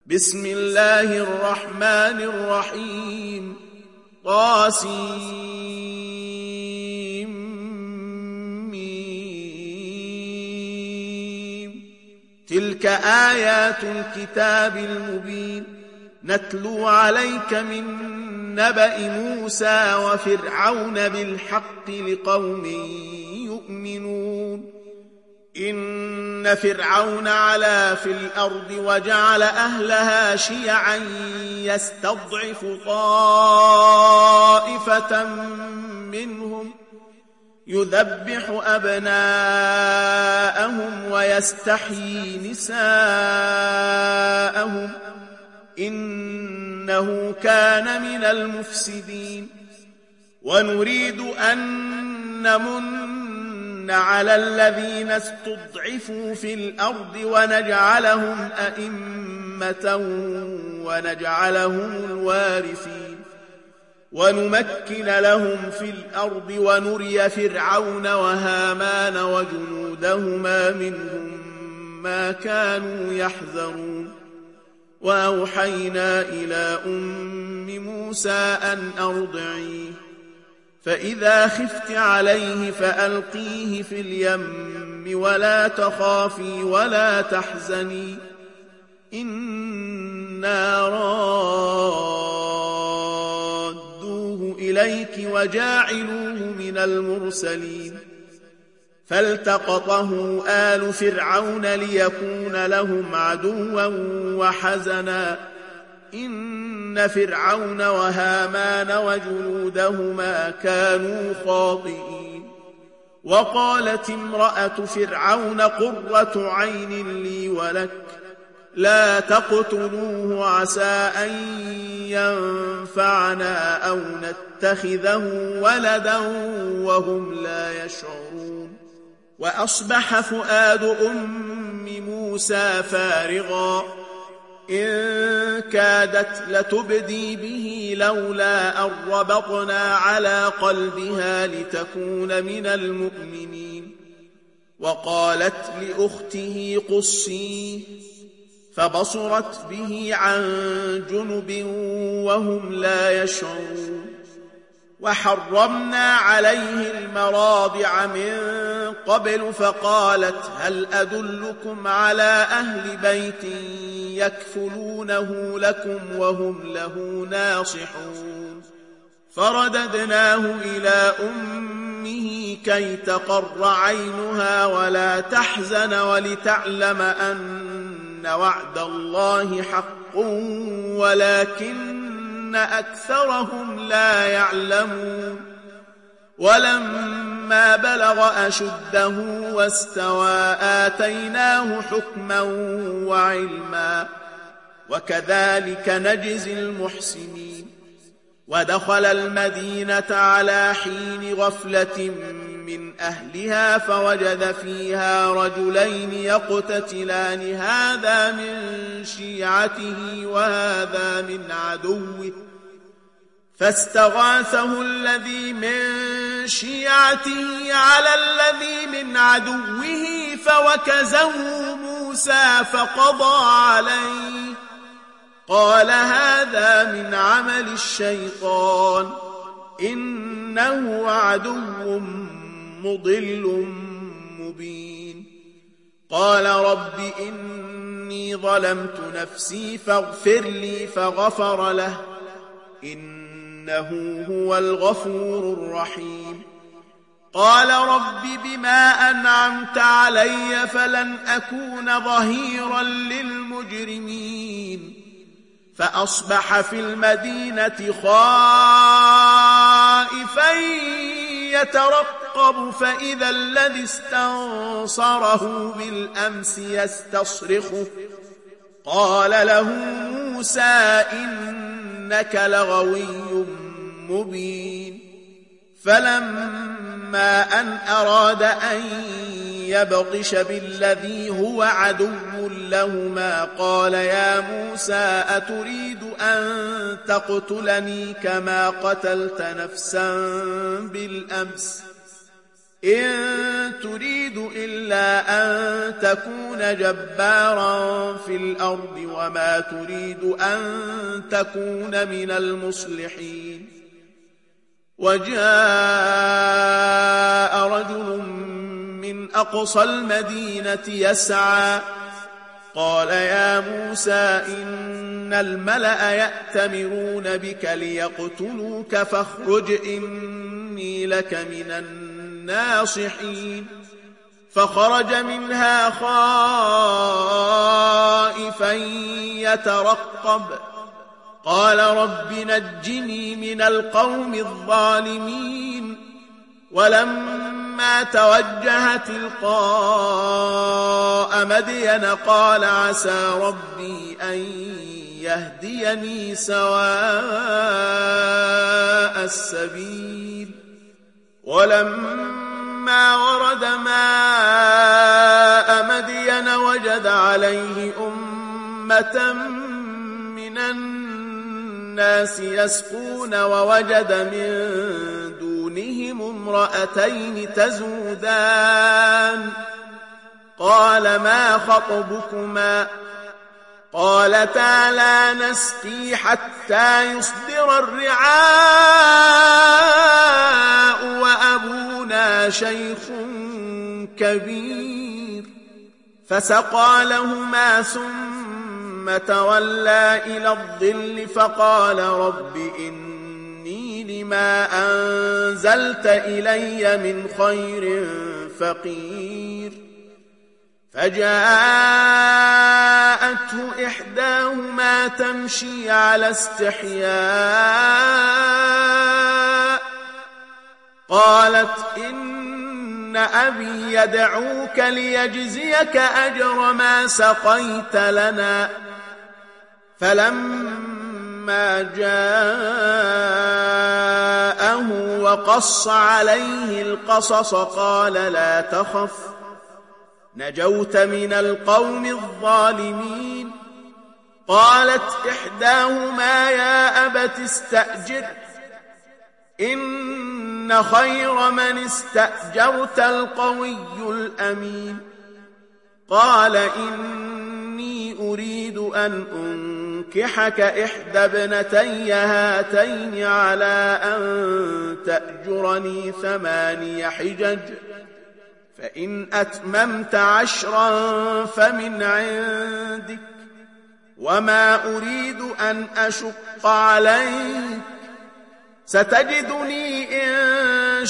بسم الله الرحمن الرحيم طاسيم تلك آيات الكتاب المبين نتلو عليك من نبأ موسى وفرعون بالحق لقوم يؤمنون إن فرعون علا في الأرض وجعل أهلها شيعا يستضعف طائفة منهم يذبح أبناءهم ويستحيي نساءهم إنه كان من المفسدين ونريد أن نمن على الذين استضعفوا في الأرض ونجعلهم أئمة ونجعلهم الوارثين ونمكن لهم في الأرض ونري فرعون وهامان وجنودهما منهم ما كانوا يحذرون وأوحينا إلى أم موسى أن أرضعيه فإذا خفت عليه فألقيه في اليم ولا تخافي ولا تحزني إنا رادوه إليك وجاعلوه من المرسلين فالتقطه آل فرعون ليكون لهم عدوا وحزنا إن فرعون وهامان وجنودهما كانوا خاطئين وقالت امرأة فرعون قرة عين لي ولك لا تقتلوه عسى أن ينفعنا أو نتخذه ولدا وهم لا يشعرون وأصبح فؤاد أم موسى فارغا إن كادت لتبدي به لولا أن ربطنا على قلبها لتكون من المؤمنين وقالت لأخته قصيه فبصرت به عن جنب وهم لا يشعرون وحرمنا عليه المراضع من قبل فقالت هل أدلكم على أهل بيت يكفلونه لكم وهم له ناصحون فرددناه إلى أمه كي تقر عينها ولا تحزن ولتعلم أن وعد الله حق ولكن أكثرهم لا يعلمون ولما بلغ أشده واستوى آتيناه حكما وعلما وكذلك نجزي المحسنين ودخل المدينة على حين غفلة من أهلها فوجد فيها رجلين يقتتلان هذا من شيعته وهذا من عدوه فاستغاثه الذي من شيعته على الذي من عدوه فوكزه موسى فقضى عليه قال هذا من عمل الشيطان إنه عدو مضل مبين قال رب إني ظلمت نفسي فاغفر لي فغفر له إنه هو الغفور الرحيم قال رب بما أنعمت علي فلن أكون ظهيرا للمجرمين فأصبح في المدينة خائفا يترقب فإذا الذي استنصره بالأمس يستصرخه قال له موسى إنك لغوي مبين فلما أن أراد أن يبطش بالذي هو عدو لهما قال يا موسى أتريد أن تقتلني كما قتلت نفسا بالأمس إن تريد إلا أن تكون جبارا في الأرض وما تريد أن تكون من المصلحين. وجاء رجل من أقصى المدينة يسعى قال يا موسى إن الملأ يأتمرون بك ليقتلوك فاخرج إني لك من الناصحين. فخرج منها خائفا يترقب قال رب نجني من القوم الظالمين. ولما توجه تلقاء مدين قال عسى ربي أن يهديني سواء السبيل. ولما ورد ماء مدين وجد عليه أمة من الناس يسقون ووجد من دونهم امرأتين تزودان قال ما خطبكما قالتا لا نسقي حتى يصدر الرعاء وأبونا شيخ كبير. فسقى لهما ثم تولى إلى الظل فقال رب إني لما أنزلت إلي من خير فقير. فجاءته إحداهما تمشي على استحياء قالت إن أبي يدعوك ليجزيك أجر ما سقيت لنا. فلما جاءه وقص عليه القصص قال لا تخف نجوت من القوم الظالمين. قالت إحداهما يا أبت استأجر إن خير من استأجرت القوي الأمين. قال إني أريد أن أنكحك إحدى ابنتي هاتين على أن تأجرني 8 حجج فإن أتممت 10 فمن عندك وما أريد أن أشق عليك ستجدني إن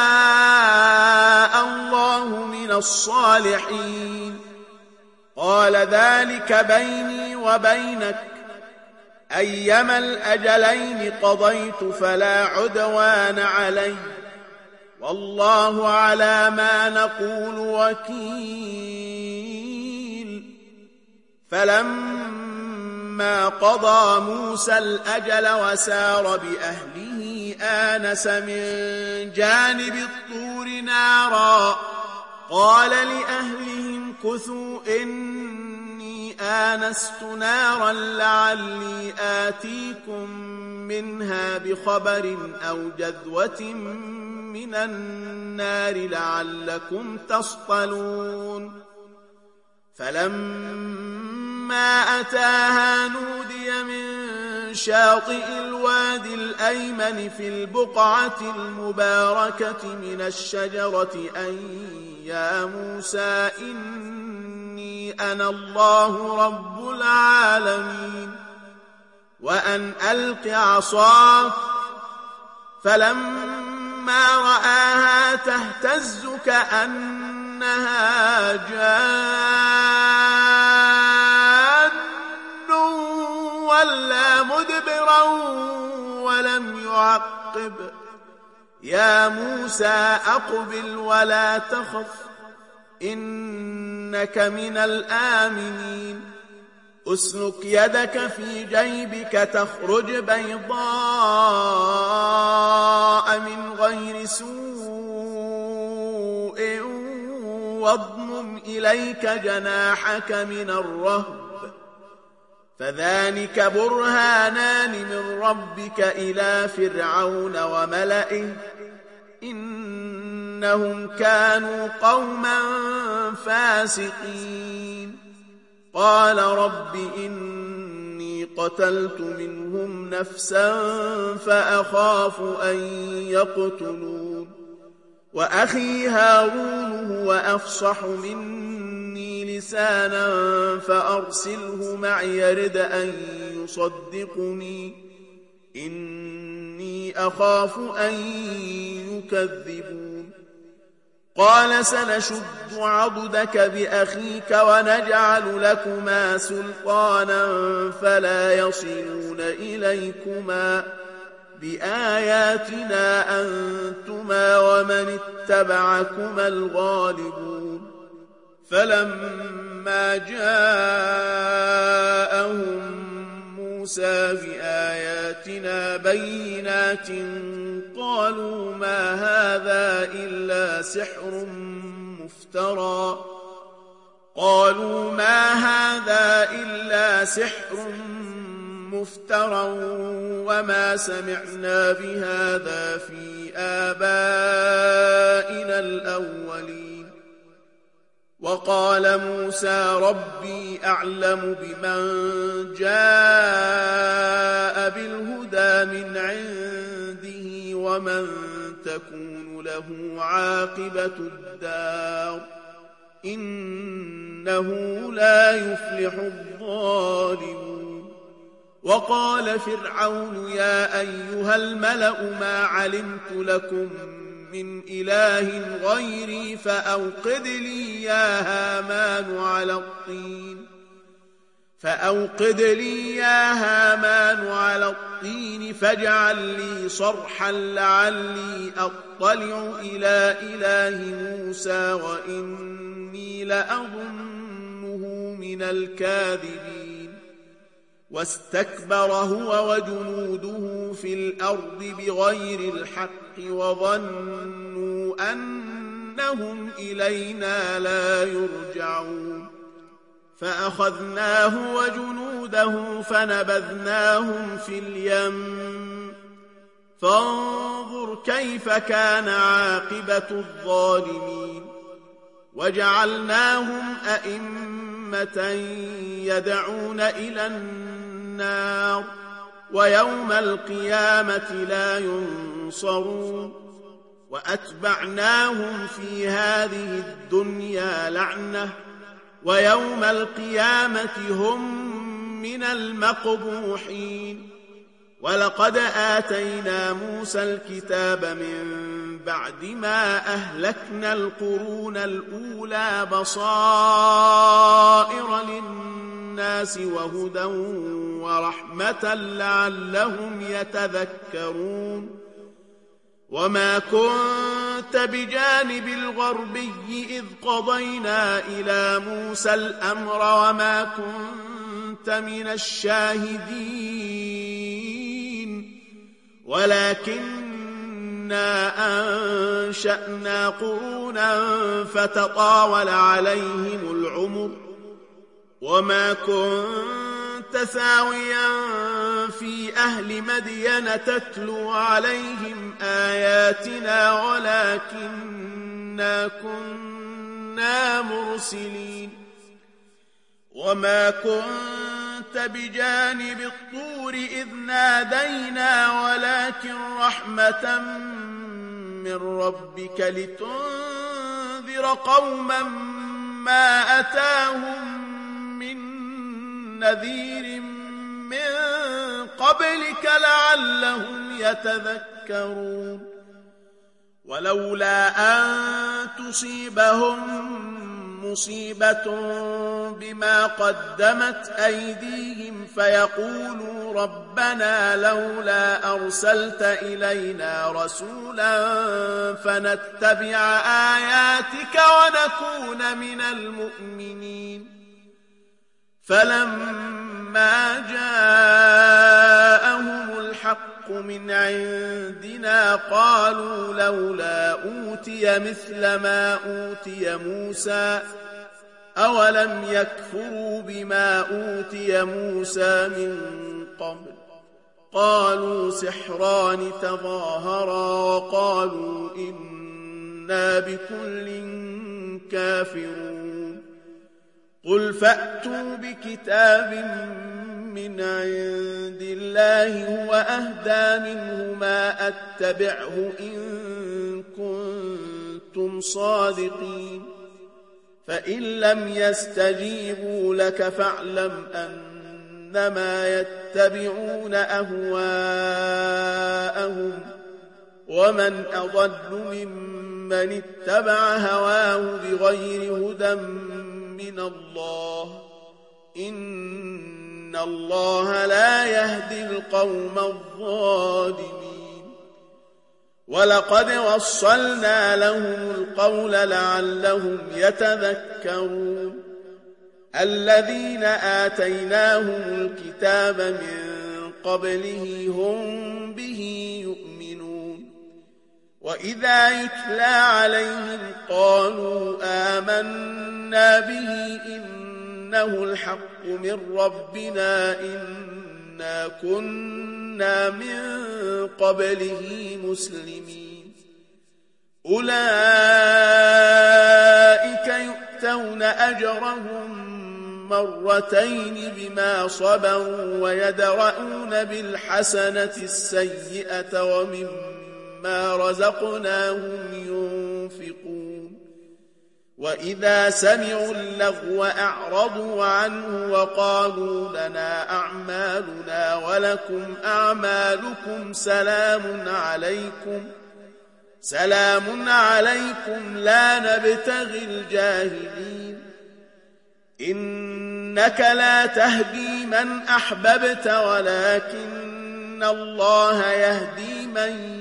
شاء الله من الصالحين. قال ذلك بيني وبينك أيما الأجلين قضيت فلا عدوان علي والله على ما نقول وكيل. فلما قضى موسى الأجل وسار بأهله آنس من جانب الطور نارا قال لأهلهم كثوا إني آنست نارا لعلي آتيكم منها بخبر أو جذوة من النار لعلكم تصطلون. فلما أتاها نودي من شاطئ الوادي الأيمن في البقعة المباركة من الشجرة أن يا موسى إني أنا الله رب العالمين وأن ألق عصاك. فلما رآها تهتز كأنها جان ولا مدبرا ولم يعقب. يا موسى أقبل ولا تخف إنك من الآمنين. أسلك يدك في جيبك تخرج بيضاء من غير سوء واضمم إليك جناحك من الرهب فذلك برهانان من ربك إلى فرعون وملئه إن إنهم كانوا قوما فاسقين قال رب إني قتلت منهم نفسا فأخاف أن يقتلون وأخي هارون هو أفصح مني لسانا فأرسله معي يرد أن يصدقني إني أخاف أن يكذبون قال سنشد عضدك بأخيك ونجعل لكما سلطانا فلا يصلون إليكما بآياتنا أنتما ومن اتبعكما الغالبون فلما جاءهم موسى بآياتنا بينات قالوا ما هذا إلا سحر مفترى وما سمعنا بهذا في آبائنا الأولين وقال موسى ربي أعلم بمن جاء بالهدى من عنده ومن تكون له عاقبة الدار إنه لا يفلح الظالمون وقال فرعون يا أيها الملأ ما علمت لكم من إله غيري فأوقد لي يا هامان على الطين فاجعل لي صرحا لعلي أطلع إلى إله موسى وإني لأظنه من الكاذبين واستكبر هو وجنوده في الأرض بغير الحق وظنوا أنهم إلينا لا يرجعون فأخذناه وجنوده فنبذناهم في اليم فانظر كيف كان عاقبة الظالمين وجعلناهم أئمة يدعون إلى النار ويوم القيامة لا ينصرون وأتبعناهم في هذه الدنيا لعنة ويوم القيامة هم من المقبوحين ولقد آتينا موسى الكتاب من بعد ما أهلكنا القرون الأولى بصائر للناس وهدى ورحمة لعلهم يتذكرون وما كنت بجانب الغربي إذ قضينا إلى موسى الأمر وما كنت من الشاهدين ولكننا أنشأنا قرونا فتطاول عليهم العمر وما كنت ثاويا في أهل مدين تتلو عليهم آياتنا ولكننا كنا مرسلين وما كنت بجانب الطور إذ نادينا ولكن رحمة من ربك لتنذر قوما ما أتاهم من نذير من قبلك لعلهم يتذكرون ولولا أن تصيبهم مصيبة بما قدمت أيديهم فيقولوا ربنا لولا أرسلت إلينا رسولا فنتبع آياتك ونكون من المؤمنين فلما جاءهم الحق من عندنا قالوا لولا أوتي مثل ما أوتي موسى أولم يكفروا بما أوتي موسى من قبل قالوا سحران تظاهرا وقالوا إنا إنا بكل كافرون قل فأتوا بكتاب من عند الله هو أهدى منه ما أتبعه إن كنتم صادقين فإن لم يستجيبوا لك فاعلم أنما يتبعون أهواءهم ومن أضل ممن اتبع هواه بغير هدى من الله إن الله لا يهدي القوم الظالمين ولقد وصلنا لهم القول لعلهم يتذكرون الذين آتيناهم الكتاب من قبله هم به يؤمنون وإذا يتلى عليهم قالوا آمنا به إنه الحق من ربنا إنا كنا من قبله مسلمين أولئك يؤتون أجرهم مرتين بما صبروا ويدرؤون بالحسنة السيئة ومما رزقناهم ينفقون وإذا سمعوا اللغو أعرضوا عنه وقالوا لنا أعمالنا ولكم أعمالكم سلام عليكم لا نبتغي الجاهلين إنك لا تهدي من أحببت ولكن الله يهدي من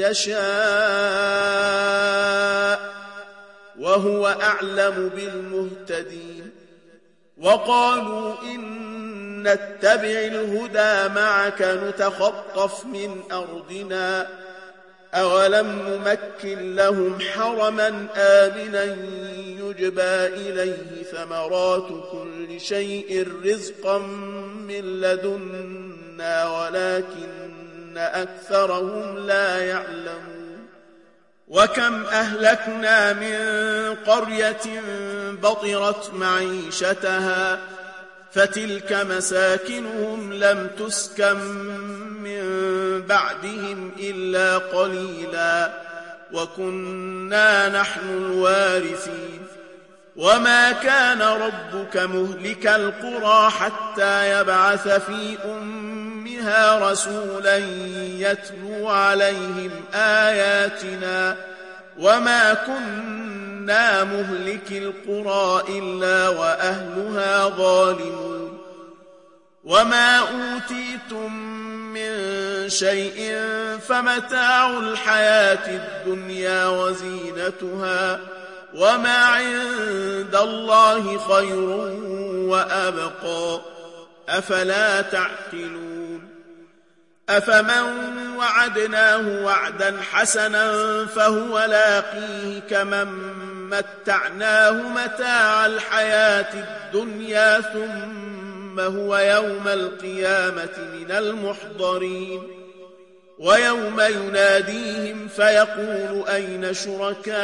يشاء وهو أعلم بالمهتدين وقالوا إن نتبع الهدى معك نتخطف من أرضنا أولم نمكن لهم حرما آمنا يجبى إليه ثمرات كل شيء رزقا من لدنا ولكن أكثرهم لا يعلمون وكم أهلكنا من قرية بطرت معيشتها فتلك مساكنهم لم تسكن من بعدهم إلا قليلا وكنا نحن الوارثين وما كان ربك مهلك القرى حتى يبعث في أمها رسولا يتلو عليهم آياتنا وما كنا مهلك القرى إلا وأهلها ظالمون وما أوتيتم من شيء فمتاع الحياة الدنيا وزينتها وما عند الله خير وأبقى أفلا تعقلون أفمن وعدناه وعدا حسنا فهو لاقيه كمن متعناه متاع الحياة الدنيا ثم هو يوم القيامة من المحضرين ويوم يناديهم فيقول أين شركائي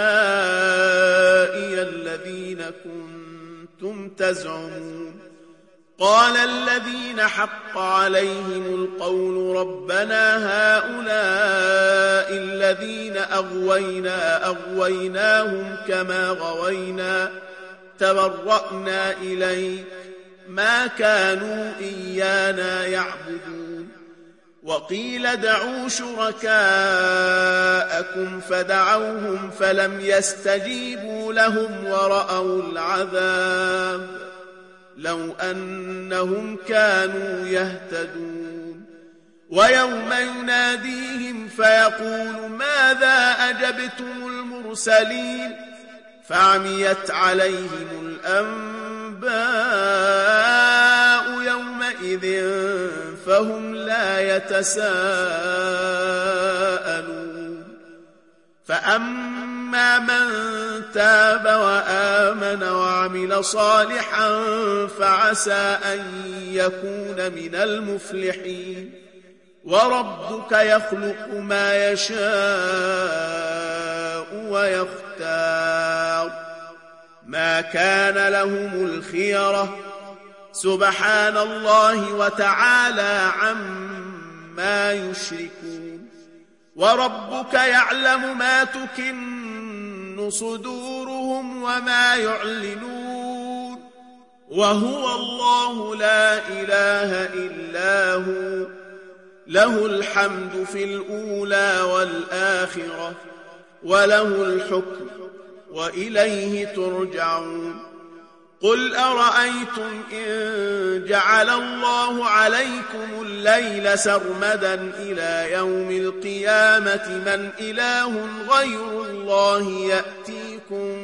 الذين كنتم تزعمون قال الذين حق عليهم القول ربنا هؤلاء الذين أغويناهم كما غوينا تبرأنا إليك ما كانوا إيانا يعبدون وقيل ادعوا شركاءكم فدعوهم فلم يستجيبوا لهم ورأوا العذاب لو أنهم كانوا يهتدون ويوم يناديهم فيقول ماذا أجبتم المرسلين فعميت عليهم الأنباء يومئذ فهم لا يتساءلون فأما من تاب وآمن وعمل صالحا فعسى أن يكون من المفلحين وربك يخلق ما يشاء ويختار ما كان لهم الخيرة سبحان الله وتعالى عما يشركون وربك يعلم ما تكن صدورهم وما يعلنون وهو الله لا إله إلا هو له الحمد في الأولى والآخرة وله الحكم وإليه ترجعون قل أرأيتم إن جعل الله عليكم الليل سرمدا إلى يوم القيامة من إله غير الله يأتيكم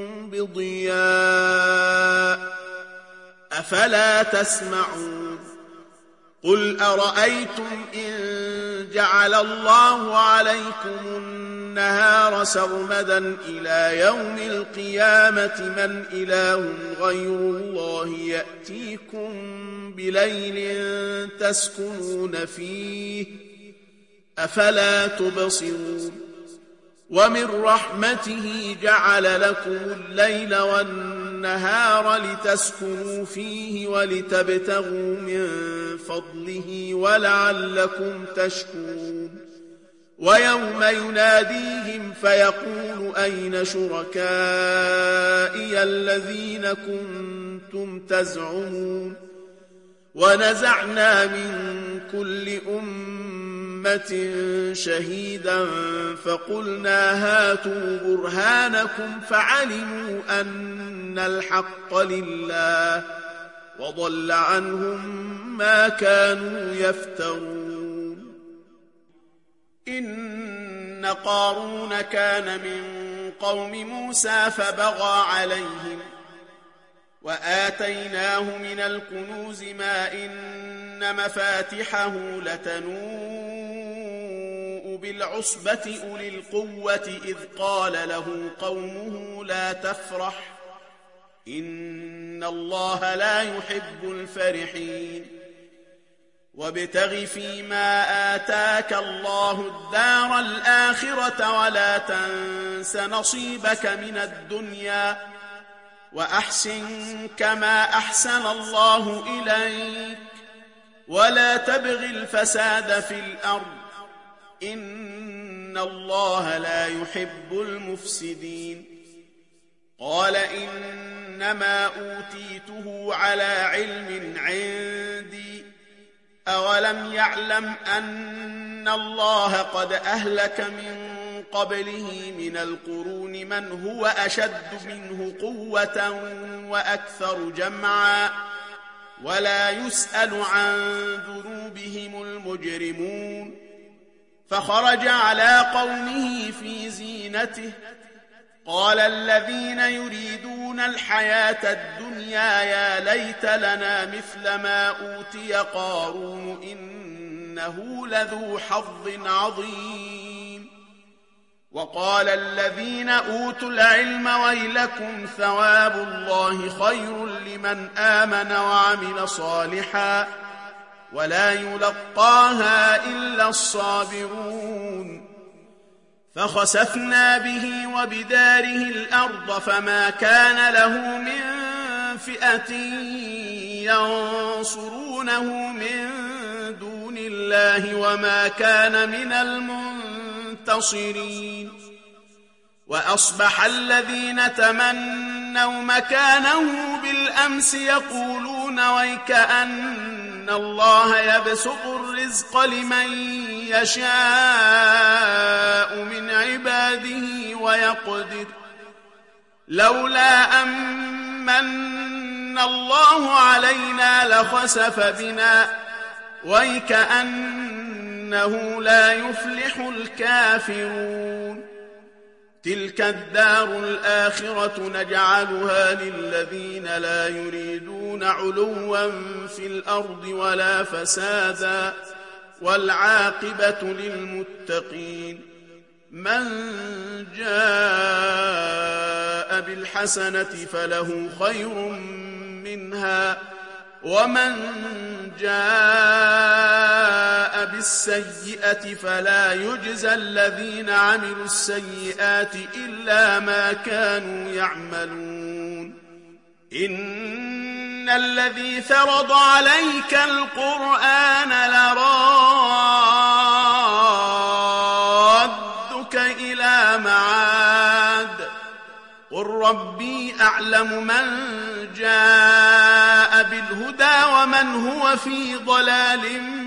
بضياء أفلا تسمعون قل أرأيتم إن جعل الله عليكم النهار سرمدا إلى يوم القيامة من إله غير الله يأتيكم بليل تسكنون فيه أفلا تبصرون ومن رحمته جعل لكم الليل والنهار لتسكنوا فيه ولتبتغوا من فضله ولعلكم تشكرون ويوم يناديهم فيقول أين شركائي الذين كنتم تزعمون ونزعنا من كل أمة شهيدا فقلنا هاتوا برهانكم فعلموا أن الحق لله وضل عنهم ما كانوا يفترون إن قارون كان من قوم موسى فبغى عليهم وآتيناه من الكنوز ما إن مفاتحه لتنوء بالعصبة أولي القوة إذ قال له قومه لا تفرح إن الله لا يحب الفرحين وابتغ فيما آتاك الله الدار الآخرة ولا تنس نصيبك من الدنيا وأحسن كما أحسن الله إليك ولا تبغ الفساد في الأرض إن الله لا يحب المفسدين قال إنما أوتيته على علم عندي أولم يعلم أن الله قد أهلك من قبله من القرون من هو أشد منه قوة وأكثر جمعا ولا يسأل عن ذنوبهم المجرمون فخرج على قومه في زينته قال الذين يريدون الحياة الدنيا يا ليت لنا مثل ما أوتي قارون إنه لذو حظ عظيم وقال الذين أوتوا العلم ويلكم ثواب الله خير لمن آمن وعمل صالحا ولا يلقاها إلا الصابرون فخسفنا به وبداره الأرض فما كان له من فئة ينصرونه من دون الله وما كان من المنتصرين وأصبح الذين تمنوا مكانه بالأمس يقولون ويكأن الله يبسط الرزق لمن يشاء من عباده ويقدر لولا أمن الله علينا لخسف بنا ويكأنه لا يفلح الكافرون تلك الدار الآخرة نجعلها للذين لا يريدون علوا في الأرض ولا فسادا والعاقبة للمتقين من جاء بالحسنة فله خير منها ومن جاء بالسيئة فلا يجزى الذين عملوا السيئات إلا ما كانوا يعملون. إن الذي فرض عليك القرآن لرادك إلى معاد قل ربي أعلم من جاء بالهدى ومن هو في ضلال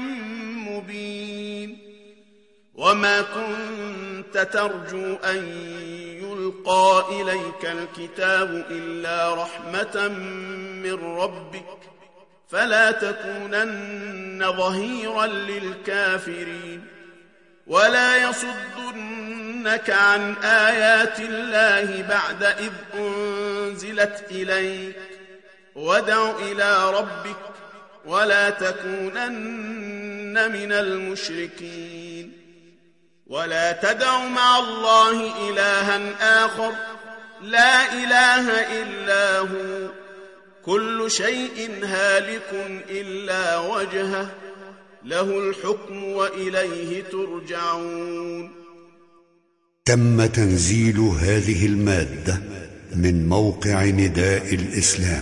مبين. وما كنت ترجو أن يلقى إليك الكتاب إلا رحمة من ربك فلا تكونن ظهيرا للكافرين. ولا يصدنك عن آيات الله بعد إذ أنزلت إليك وادع إلى ربك ولا تكونن من المشركين. ولا تدع مع الله إلها آخر لا إله إلا هو كل شيء هالك إلا وجهه له الحكم وإليه ترجعون. تم تنزيل هذه المادة من موقع نداء الإسلام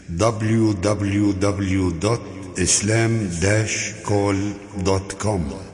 www.islam-call.com